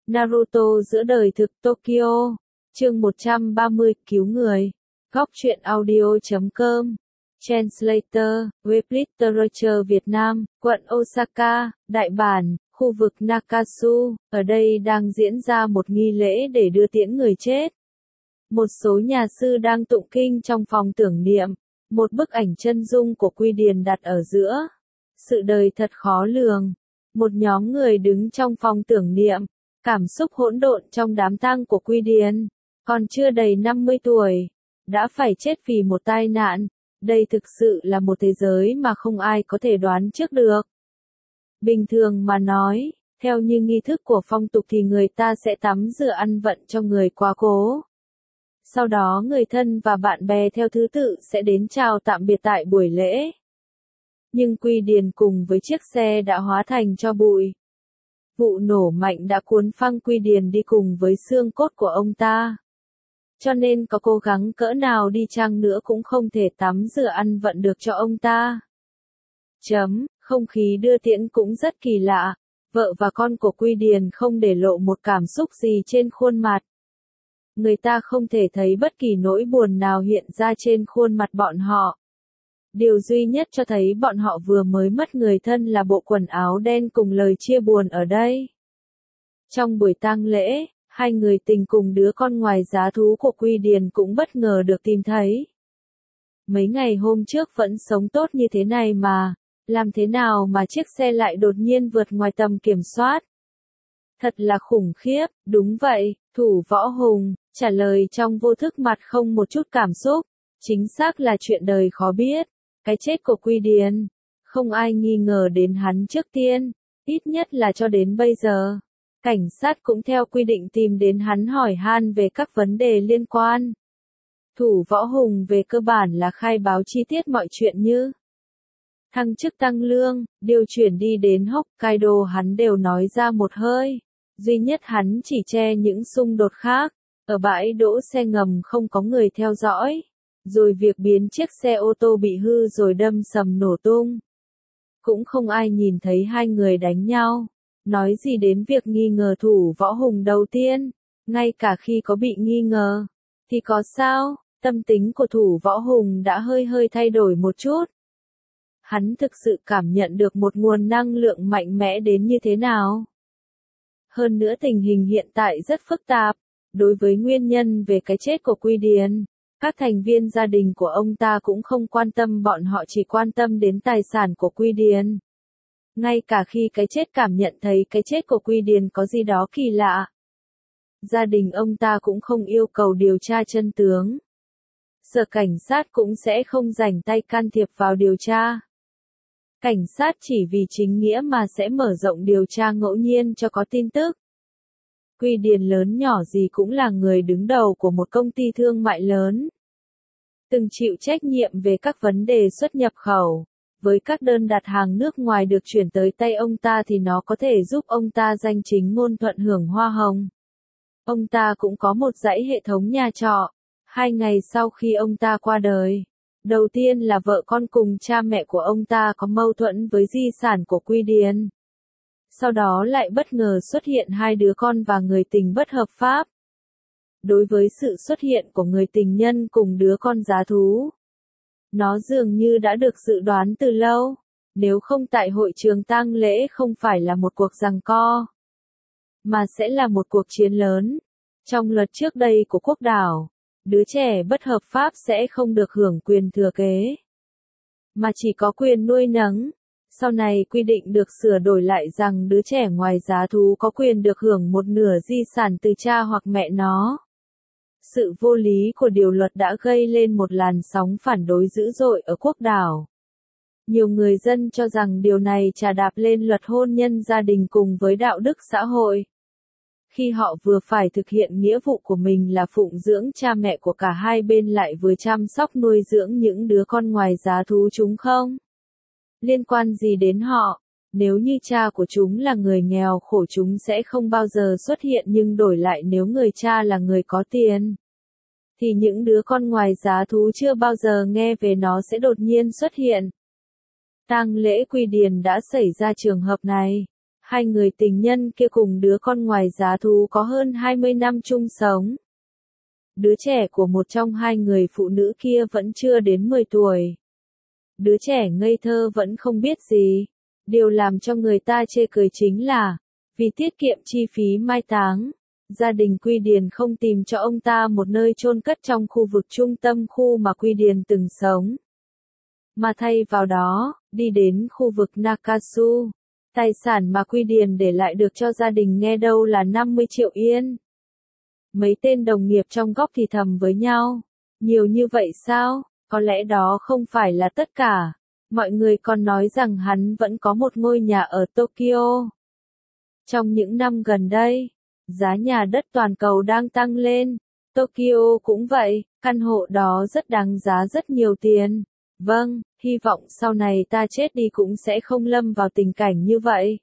Naruto giữa đời thực Tokyo. Chương 130, cứu người. Góc truyện audio.com. Translator, Web Literature Việt Nam, quận Osaka, Đại Bản, khu vực Nakasu. Ở đây đang diễn ra một nghi lễ để đưa tiễn người chết. Một số nhà sư đang tụng kinh trong phòng tưởng niệm. Một bức ảnh chân dung của Quy Điền đặt ở giữa. Sự đời thật khó lường. Một nhóm người đứng trong phòng tưởng niệm. Cảm xúc hỗn độn trong đám tang của Quy Điền. Còn chưa đầy 50 tuổi. Đã phải chết vì một tai nạn. Đây thực sự là một thế giới mà không ai có thể đoán trước được. Bình thường mà nói, theo như nghi thức của phong tục thì người ta sẽ tắm rửa ăn vận cho người quá cố. Sau đó người thân và bạn bè theo thứ tự sẽ đến chào tạm biệt tại buổi lễ. Nhưng Quy Điền cùng với chiếc xe đã hóa thành tro bụi. Vụ nổ mạnh đã cuốn phăng Quy Điền đi cùng với xương cốt của ông ta. Cho nên có cố gắng cỡ nào đi chăng nữa cũng không thể tắm rửa ăn vận được cho ông ta. Không khí đưa tiễn cũng rất kỳ lạ. Vợ và con của Quy Điền không để lộ một cảm xúc gì trên khuôn mặt. Người ta không thể thấy bất kỳ nỗi buồn nào hiện ra trên khuôn mặt bọn họ. Điều duy nhất cho thấy bọn họ vừa mới mất người thân là bộ quần áo đen cùng lời chia buồn ở đây. Trong buổi tang lễ, hai người tình cùng đứa con ngoài giá thú của Quy Điền cũng bất ngờ được tìm thấy. Mấy ngày hôm trước vẫn sống tốt như thế này mà, làm thế nào mà chiếc xe lại đột nhiên vượt ngoài tầm kiểm soát? Thật là khủng khiếp, đúng vậy, Thủ Võ Hùng, trả lời trong vô thức mặt không một chút cảm xúc. Chính xác là chuyện đời khó biết. Cái chết của Quy Điền, không ai nghi ngờ đến hắn trước tiên, ít nhất là cho đến bây giờ. Cảnh sát cũng theo quy định tìm đến hắn hỏi han về các vấn đề liên quan. Thủ Võ Hùng về cơ bản là khai báo chi tiết mọi chuyện như thăng chức tăng lương, điều chuyển đi đến Hokkaido hắn đều nói ra một hơi. Duy nhất hắn chỉ che những xung đột khác. Ở bãi đỗ xe ngầm không có người theo dõi. Rồi việc biến chiếc xe ô tô bị hư rồi đâm sầm nổ tung. Cũng không ai nhìn thấy hai người đánh nhau. Nói gì đến việc nghi ngờ Thủ Võ Hùng đầu tiên. Ngay cả khi có bị nghi ngờ. Thì có sao? Tâm tính của Thủ Võ Hùng đã hơi thay đổi một chút. Hắn thực sự cảm nhận được một nguồn năng lượng mạnh mẽ đến như thế nào. Hơn nữa tình hình hiện tại rất phức tạp. Đối với nguyên nhân về cái chết của Quy Điền, các thành viên gia đình của ông ta cũng không quan tâm, bọn họ chỉ quan tâm đến tài sản của Quy Điền. Ngay cả khi cái chết cảm nhận thấy cái chết của Quy Điền có gì đó kỳ lạ. Gia đình ông ta cũng không yêu cầu điều tra chân tướng. Sở cảnh sát cũng sẽ không rảnh tay can thiệp vào điều tra. Cảnh sát chỉ vì chính nghĩa mà sẽ mở rộng điều tra ngẫu nhiên cho có tin tức. Quy Điền lớn nhỏ gì cũng là người đứng đầu của một công ty thương mại lớn. Từng chịu trách nhiệm về các vấn đề xuất nhập khẩu. Với các đơn đặt hàng nước ngoài được chuyển tới tay ông ta thì nó có thể giúp ông ta danh chính ngôn thuận hưởng hoa hồng. Ông ta cũng có một dãy hệ thống nhà trọ. 2 ngày sau khi ông ta qua đời. Đầu tiên là vợ con cùng cha mẹ của ông ta có mâu thuẫn với di sản của Quy Điền. Sau đó lại bất ngờ xuất hiện 2 đứa con và người tình bất hợp pháp. Đối với sự xuất hiện của người tình nhân cùng đứa con giá thú, nó dường như đã được dự đoán từ lâu. Nếu không tại hội trường tang lễ không phải là một cuộc giằng co, mà sẽ là một cuộc chiến lớn. Trong luật trước đây của quốc đảo, đứa trẻ bất hợp pháp sẽ không được hưởng quyền thừa kế, mà chỉ có quyền nuôi nấng. Sau này quy định được sửa đổi lại rằng đứa trẻ ngoài giá thú có quyền được hưởng một nửa di sản từ cha hoặc mẹ nó. Sự vô lý của điều luật đã gây lên một làn sóng phản đối dữ dội ở quốc đảo. Nhiều người dân cho rằng điều này chà đạp lên luật hôn nhân gia đình cùng với đạo đức xã hội. Khi họ vừa phải thực hiện nghĩa vụ của mình là phụng dưỡng cha mẹ của cả hai bên lại vừa chăm sóc nuôi dưỡng những đứa con ngoài giá thú chúng không liên quan gì đến họ. Nếu như cha của chúng là người nghèo khổ chúng sẽ không bao giờ xuất hiện, nhưng đổi lại nếu người cha là người có tiền, thì những đứa con ngoài giá thú chưa bao giờ nghe về nó sẽ đột nhiên xuất hiện. Tang lễ Quy Điền đã xảy ra trường hợp này. Hai người tình nhân kia cùng đứa con ngoài giá thú có hơn 20 năm chung sống. Đứa trẻ của một trong hai người phụ nữ kia vẫn chưa đến 10 tuổi. Đứa trẻ ngây thơ vẫn không biết gì. Điều làm cho người ta chê cười chính là, vì tiết kiệm chi phí mai táng, gia đình Quy Điền không tìm cho ông ta một nơi chôn cất trong khu vực trung tâm khu mà Quy Điền từng sống. Mà thay vào đó, đi đến khu vực Nakasu. Tài sản mà Quy Điền để lại được cho gia đình nghe đâu là 50 triệu yên. Mấy tên đồng nghiệp trong góc thì thầm với nhau. Nhiều như vậy sao? Có lẽ đó không phải là tất cả. Mọi người còn nói rằng hắn vẫn có một ngôi nhà ở Tokyo. Trong những năm gần đây, giá nhà đất toàn cầu đang tăng lên. Tokyo cũng vậy, căn hộ đó rất đáng giá rất nhiều tiền. Vâng, hy vọng sau này ta chết đi cũng sẽ không lâm vào tình cảnh như vậy.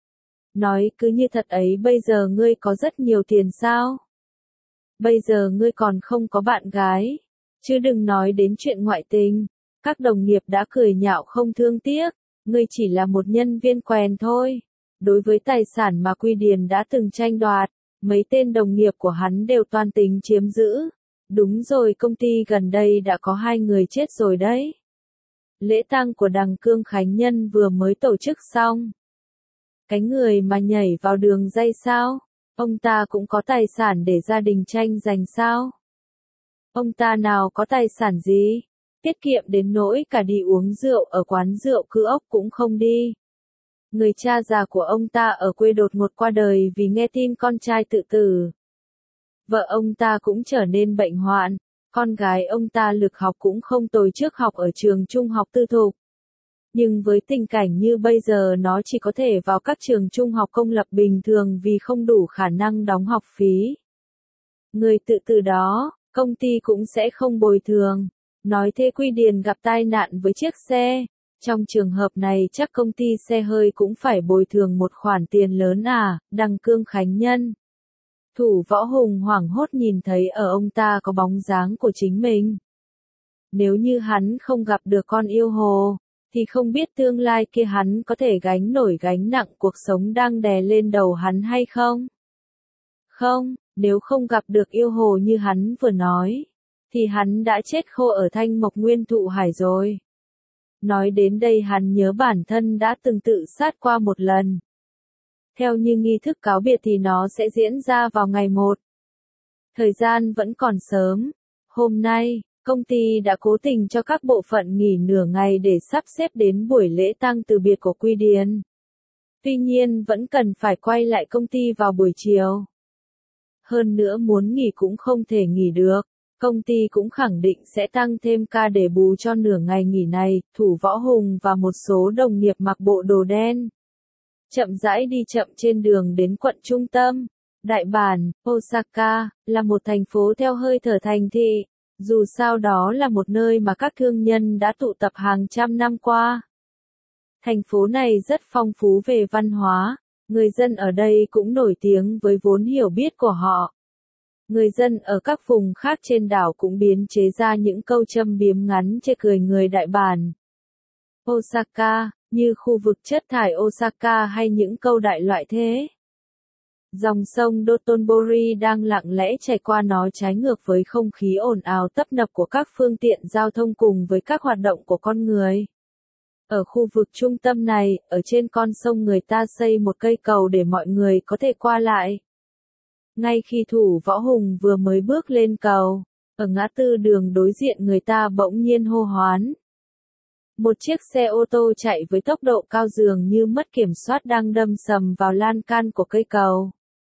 Nói cứ như thật ấy, bây giờ ngươi có rất nhiều tiền sao? Bây giờ ngươi còn không có bạn gái, chứ đừng nói đến chuyện ngoại tình. Các đồng nghiệp đã cười nhạo không thương tiếc, ngươi chỉ là một nhân viên quèn thôi. Đối với tài sản mà Quy Điền đã từng tranh đoạt, mấy tên đồng nghiệp của hắn đều toan tính chiếm giữ. Đúng rồi, công ty gần đây đã có 2 người chết rồi đấy. Lễ tang của Đằng Cương Khánh Nhân vừa mới tổ chức xong. Cái người mà nhảy vào đường dây sao? Ông ta cũng có tài sản để gia đình tranh giành sao? Ông ta nào có tài sản gì? Tiết kiệm đến nỗi cả đi uống rượu ở quán rượu Cư Ốc cũng không đi. Người cha già của ông ta ở quê đột ngột qua đời vì nghe tin con trai tự tử. Vợ ông ta cũng trở nên bệnh hoạn. Con gái ông ta lực học cũng không tồi trước học ở trường trung học tư thục. Nhưng với tình cảnh như bây giờ nó chỉ có thể vào các trường trung học công lập bình thường vì không đủ khả năng đóng học phí. Người tự tử đó, công ty cũng sẽ không bồi thường. Nói thế Quy Điền gặp tai nạn với chiếc xe. Trong trường hợp này chắc công ty xe hơi cũng phải bồi thường một khoản tiền lớn à, Đằng Cương Khánh Nhân. Thủ Võ Hùng hoảng hốt nhìn thấy ở ông ta có bóng dáng của chính mình. Nếu như hắn không gặp được con yêu hồ, thì không biết tương lai kia hắn có thể gánh nổi gánh nặng cuộc sống đang đè lên đầu hắn hay không? Không, nếu không gặp được yêu hồ như hắn vừa nói, thì hắn đã chết khô ở Thanh Mộc Nguyên Thụ Hải rồi. Nói đến đây hắn nhớ bản thân đã từng tự sát qua một lần. Theo như nghi thức cáo biệt thì nó sẽ diễn ra vào ngày 1. Thời gian vẫn còn sớm. Hôm nay, công ty đã cố tình cho các bộ phận nghỉ nửa ngày để sắp xếp đến buổi lễ tang từ biệt của Quy Điền. Tuy nhiên vẫn cần phải quay lại công ty vào buổi chiều. Hơn nữa muốn nghỉ cũng không thể nghỉ được. Công ty cũng khẳng định sẽ tăng thêm ca để bù cho nửa ngày nghỉ này. Thủ Võ Hùng và một số đồng nghiệp mặc bộ đồ đen chậm rãi đi chậm trên đường đến quận trung tâm. Đại bản, Osaka, là một thành phố theo hơi thở thành thị. Dù sao đó là một nơi mà các thương nhân đã tụ tập hàng trăm năm qua. Thành phố này rất phong phú về văn hóa. Người dân ở đây cũng nổi tiếng với vốn hiểu biết của họ. Người dân ở các vùng khác trên đảo cũng biến chế ra những câu châm biếm ngắn chê cười người đại bản. Osaka, như khu vực chất thải Osaka hay những câu đại loại thế. Dòng sông Dotonbori đang lặng lẽ chảy qua, nó trái ngược với không khí ồn ào tấp nập của các phương tiện giao thông cùng với các hoạt động của con người. Ở khu vực trung tâm này, ở trên con sông người ta xây một cây cầu để mọi người có thể qua lại. Ngay khi Thủ Võ Hùng vừa mới bước lên cầu, ở ngã tư đường đối diện người ta bỗng nhiên hô hoán. Một chiếc xe ô tô chạy với tốc độ cao dường như mất kiểm soát đang đâm sầm vào lan can của cây cầu.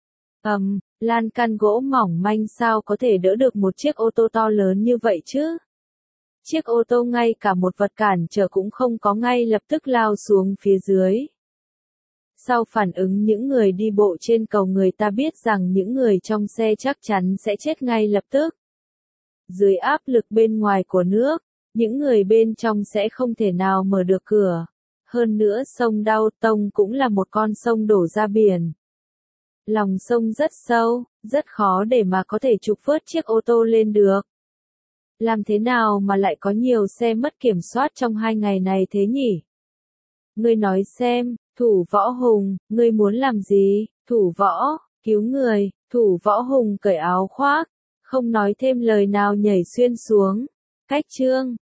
Lan can gỗ mỏng manh sao có thể đỡ được một chiếc ô tô to lớn như vậy chứ? Chiếc ô tô ngay cả một vật cản trở cũng không có, ngay lập tức lao xuống phía dưới. Sau phản ứng những người đi bộ trên cầu, người ta biết rằng những người trong xe chắc chắn sẽ chết ngay lập tức. Dưới áp lực bên ngoài của nước, những người bên trong sẽ không thể nào mở được cửa. Hơn nữa sông Đao Tông cũng là một con sông đổ ra biển. Lòng sông rất sâu, rất khó để mà có thể trục vớt chiếc ô tô lên được. Làm thế nào mà lại có nhiều xe mất kiểm soát trong 2 ngày này thế nhỉ? Ngươi nói xem, Thủ Võ Hùng, ngươi muốn làm gì? Thủ Võ, cứu người, Thủ Võ Hùng cởi áo khoác, không nói thêm lời nào nhảy xuyên xuống. Cách chương